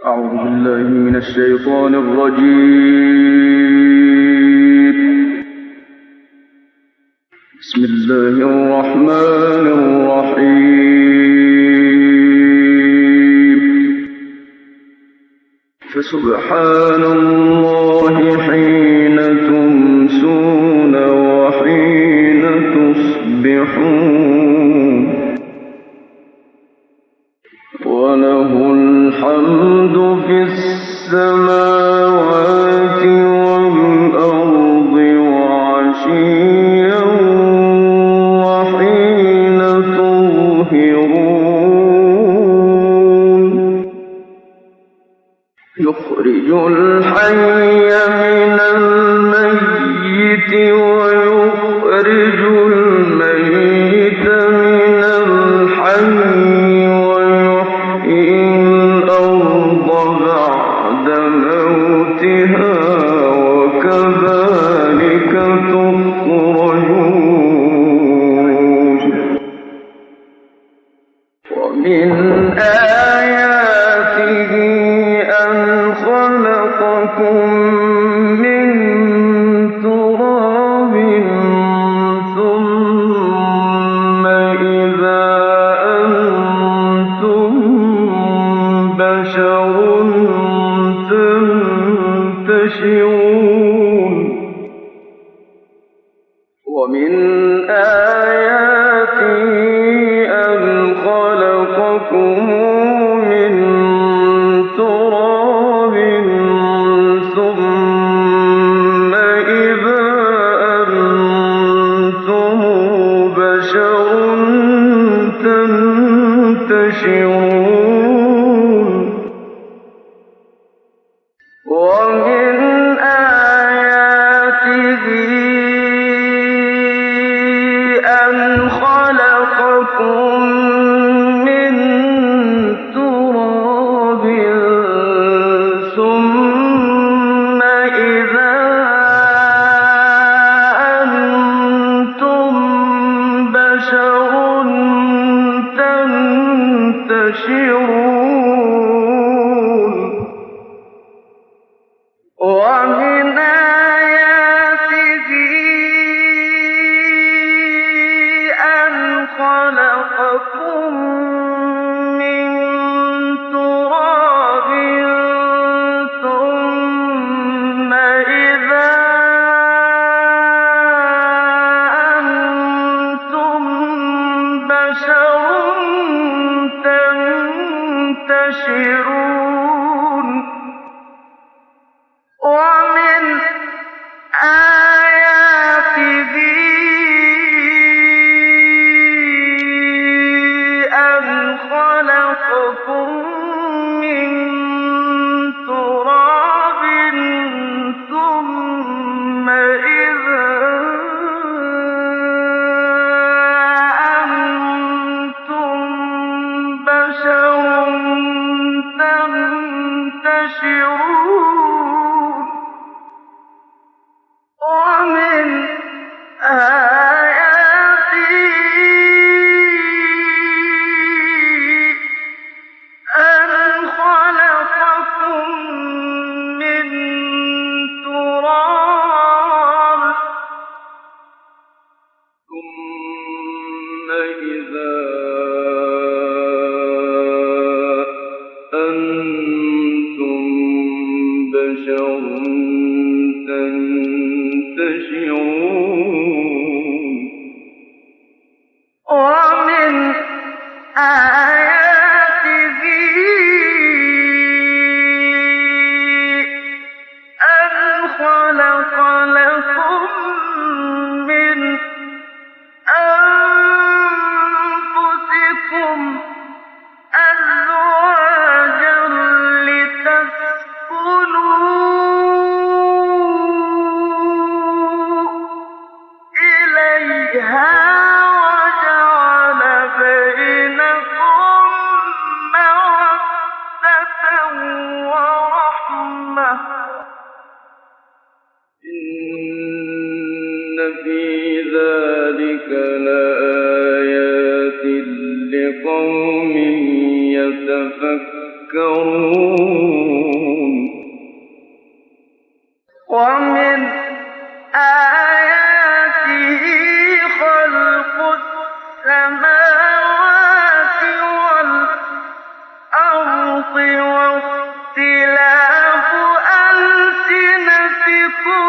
أعوذ بالله من الشيطان الرجيم. بسم الله الرحمن الرحيم. فسبحان الله حين تمسون وحين تصبحون، وله الحمد في السماوات والأرض وعشيا وحين تظهرون، يخرج الحي من الميت ويخرج الميت من الحي وكذلك تخرجون. ومن آياته أن خلقكم من تراب ثم إذا أنتم بشر تنتشرون. ومن آياته أن خلقكم من تراب ثم إذا أنتم بشر تنتشرون. ومن آياته أن خلقكم من تراب ثم إذا أنتم بشر تنتشرون. ومن آياته أن خلقكم من تراب ثم إذا أنتم بشر تنتشرون. ومن آياته أن خلقكم من تراب ثم إذا أنتم بشر تنتشرون. ومن آياته أن خلقكم من تراب ثم إذا أنتم بشر تنتشرون. ومن آياته أن خلق لكم من أنفسكم أزواجا لتسكنوا إليها وجعل بينكم مودة ورحمة، إن في ذلك لآيات لقوم يتفكرون. ومن آياته خلق السماوات والأرض واختلاف ألسنتكم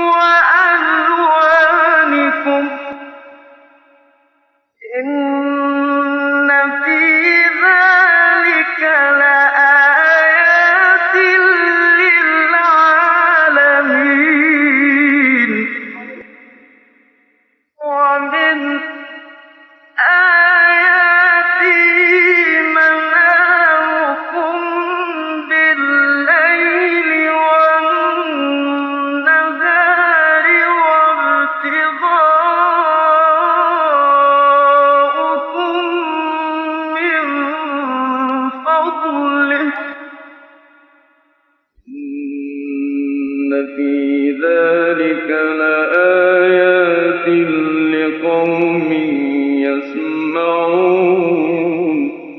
وألوانكم إن في ذلك لآيات للعالمين ومن آياته منامكم بالليل والنهار وابتغاؤكم من فضله إن في ذلك لآيات لقوم يسمعون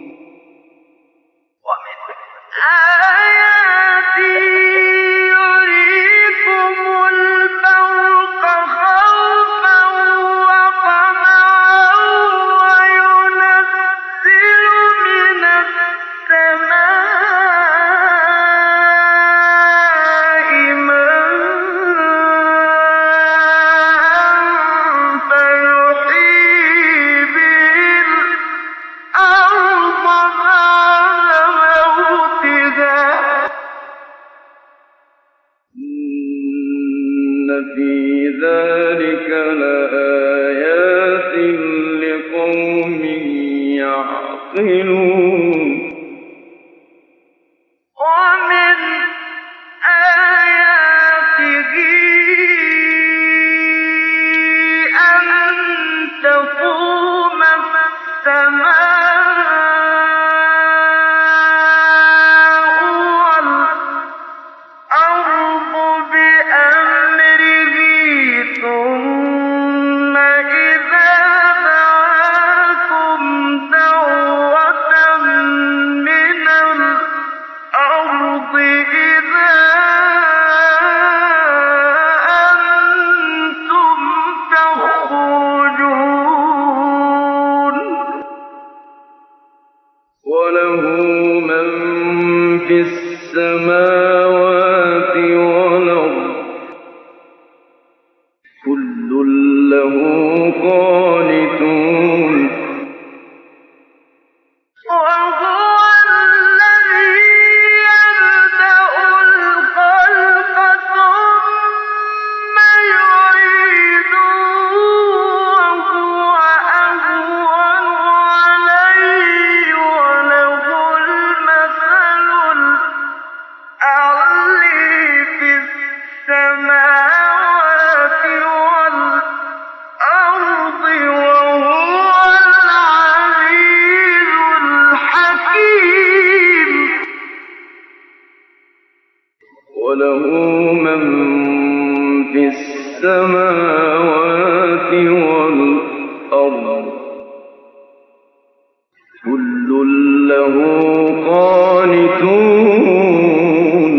ومن آياته يريكم البرق خوفا وطمعا وينزل من السماء ماء فيحيي به الأرض بعد موتها إن في ذلك لآيات لقوم يعقلون ومن آياته أن تقوم السماء والأرض بأمره ثم إذا دعاكم دعوة من الأرض إذا أنتم تخرجون وله من في السماوات والأرض كل له قانتون وهو الذي يبدأ الخلق ثم يعيده وهو أهون عليه وله المثل الأعلى في السماوات والأرض وهو العزيز الحكيم وله من في السماوات والأرض كل له قانتون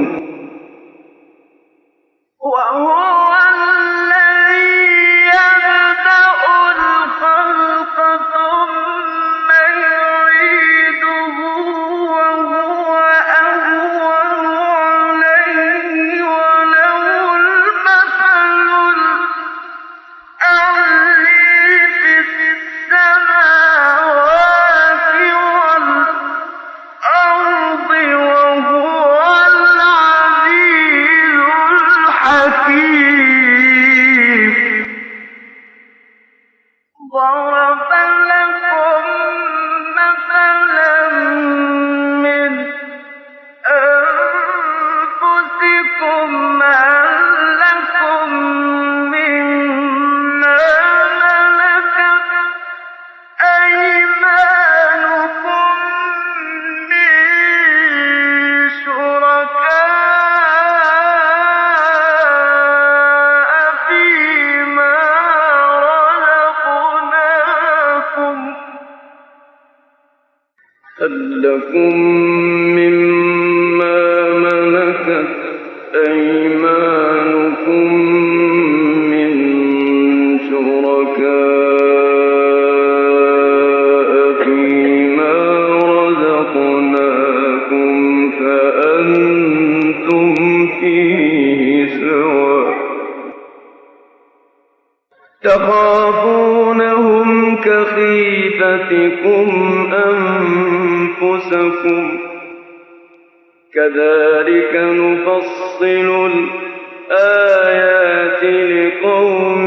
وهو الذي يبدأ الخلق ثم يعيده وهو أهون عليه وله المثل الأعلى في السماوات والأرض وهو العزيز الحكيم ضرب لكم مثلا من أنفسكم هل لكم مما ملكت أيمانكم من شركاء فيما رزقناكم هل لكم مما أيمانكم من شركاء فيما رزقناكم فأنتم فيه سواء تخافونهم كخيفتكم أنفسكم كذلك نفصل الآيات لقوم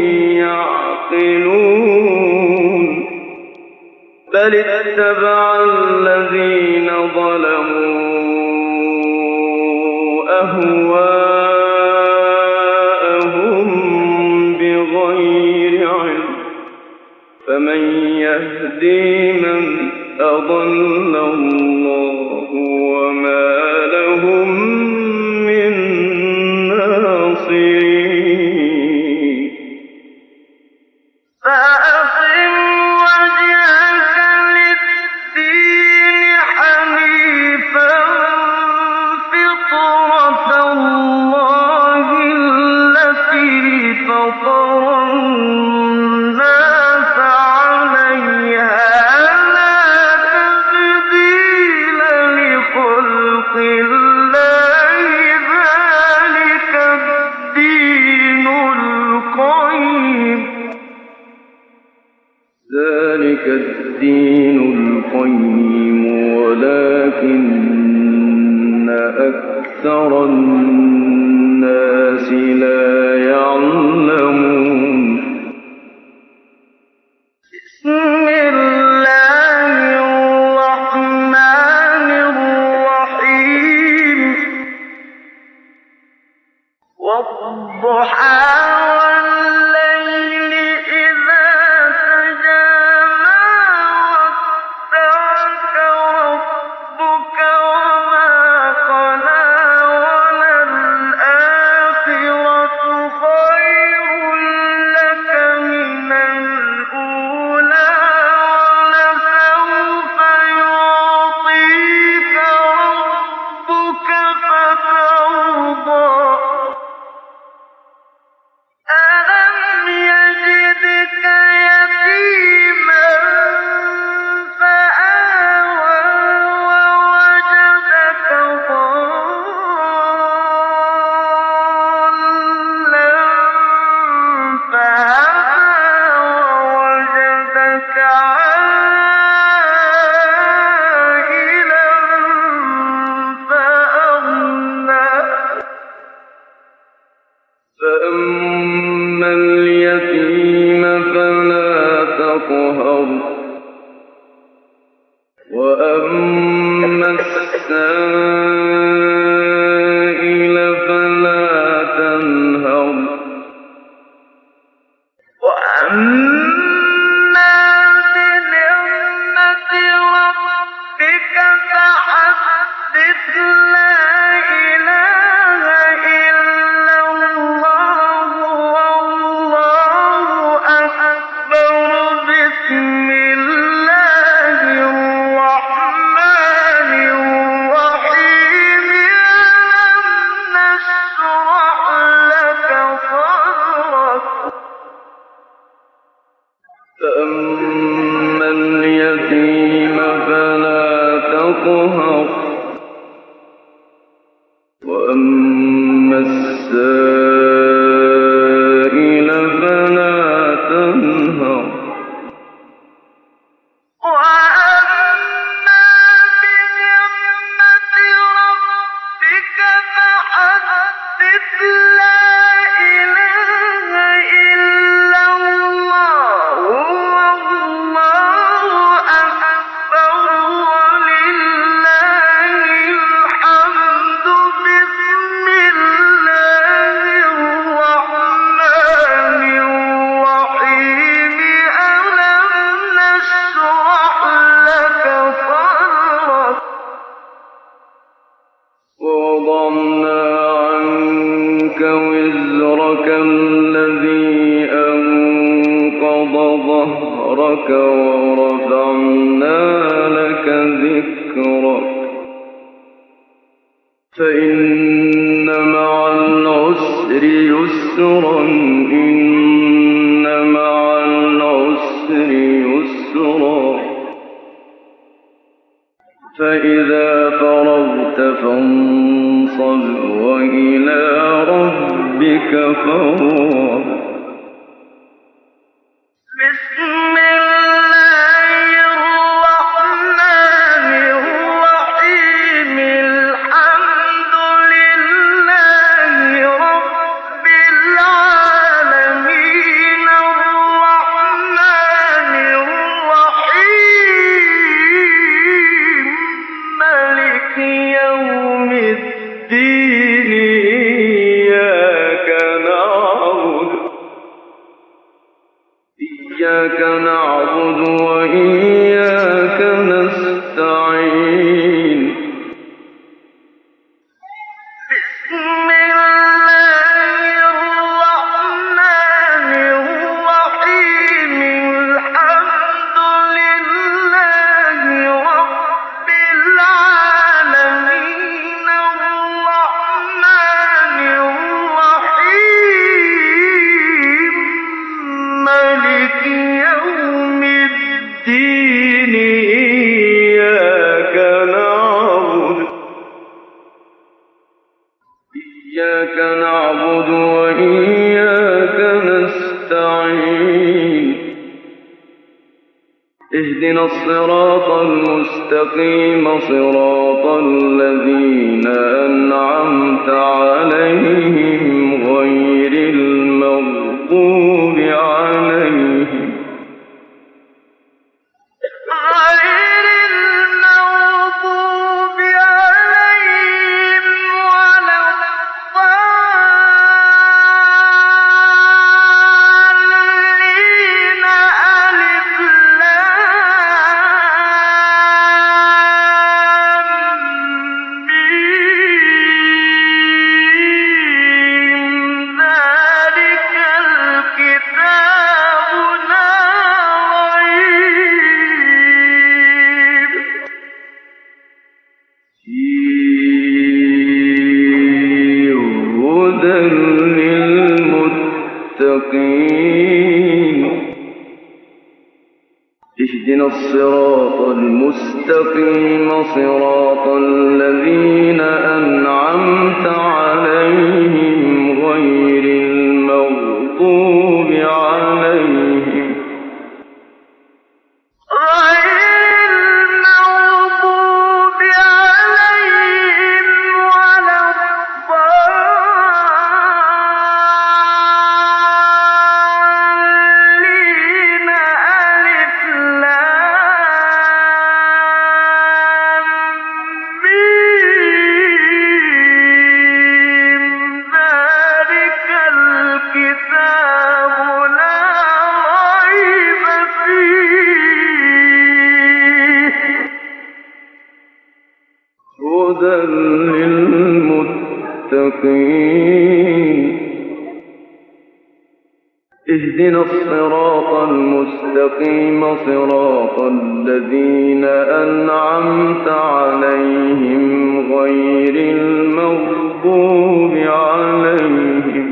يعقلون بل اتبع الذين ظلموا أهواءهم بغير علم فمن يهدي من أضل الله وما لهم من ناصرين فأقم وجهك للدين حنيفا فطرة الله التي فطر الناس عليها لا تبديل لخلق الله ذلك الدين القيم ولكن أكثر الناس لا يعلمون بسم الله الرحمن الرحيم والضحى والليل إذا سجى ما ودعك ربك وما قلى وللآخرة خير لك من الأولى ولسوف يعطيك ربك فترضى ألم يجدك يتيما فآوى ووجدك ضالا فهدى ووجدك عائلا فأغنى فأما اليتيم فلا تقهر وأما السائل فلا تنهر وأما بنعمة ربك فحدث لا إله إلا الله والله أكبر بسم الله الرحمن الرحيم ألم نشرح لك صدرك فأما اليتيم فلا تقهر وأما السائل فلا تنهر وأما بنعمة ربك فحدث لا إله إلا الله والله أكبر ولله الحمد بسم الله الرحمن الرحيم ألم نشرح لك صدرك ووضعنا عنك وزرك الذي أنقض ظهرك ورفعنا لك ذكرك فإن مع العسر يسرا إن مع العسر يسرا فإذا فرغت فانصب وإلى ربك فارغب بسم الله الرحمن الرحيم الحمد لله رب العالمين الرحمن الرحيم مالك يوم الدين إياك نعبد وإياك نستعين بسم الله الرحمن الرحيم الحمد لله رب العالمين الرحمن الرحيم مالك يوم الدين إياك نعبد وإياك نستعين اهدنا الصراط المستقيم صراط الذين أنعمت عليهم غير المغضوب عليهم ولا الضالين ألف لام ميم ذلك الكتاب لا ريب فيه هدى للمتقين اهدنا الصراط المستقيم صراط الذين أنعمت عليهم غير المغضوب عليهم ولا الضالين ألف لام ميم ذلك الكتاب لا ريب فيه هدى للمتقين اهدنا الصراط المستقيم صراط الذين أنعمت عليهم غير المغضوب عليهم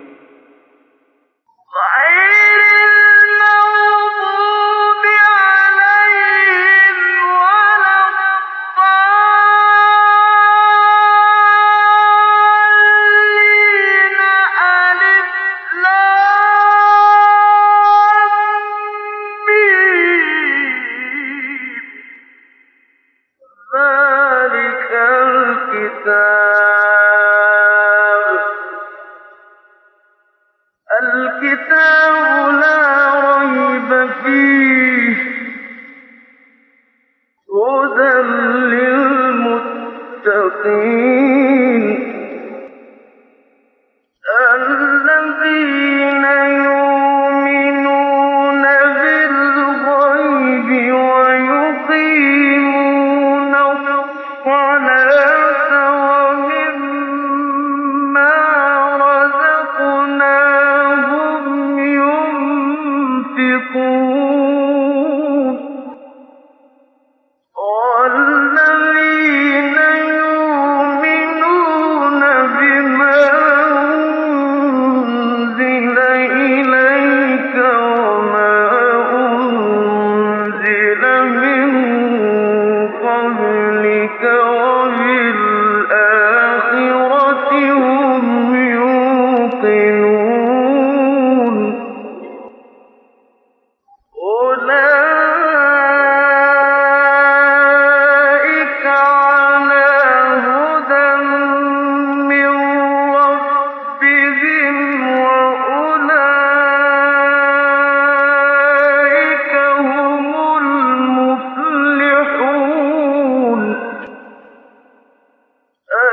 ذلك الكتاب لا ريب فيه هدى للمتقين الذين يؤمنون بالغيب ويقيمون الصلاة ومما رزقناهم ينفقون والذين يؤمنون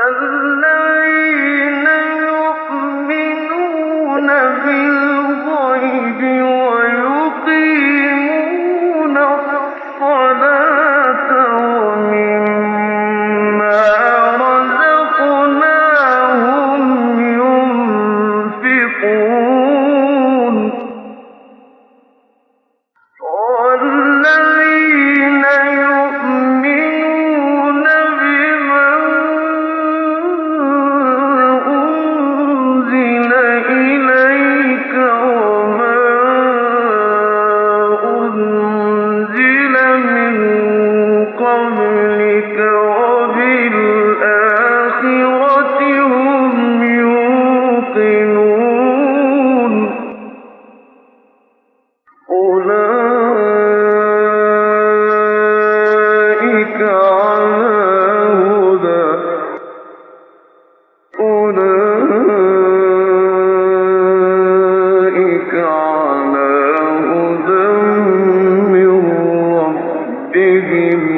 الذين يؤمنون بالغيب ويقيمون الصلاة ومما رزقناهم ينفقون والذين يؤمنون بما أنزل إليك وما أنزل من قبلك وبالآخرة هم يوقنون أولئك على هدى من ربهم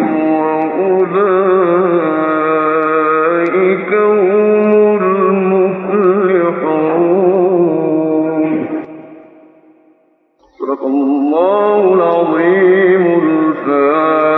وأولئك هم المفلحون. صدق الله العظيم الفاتح.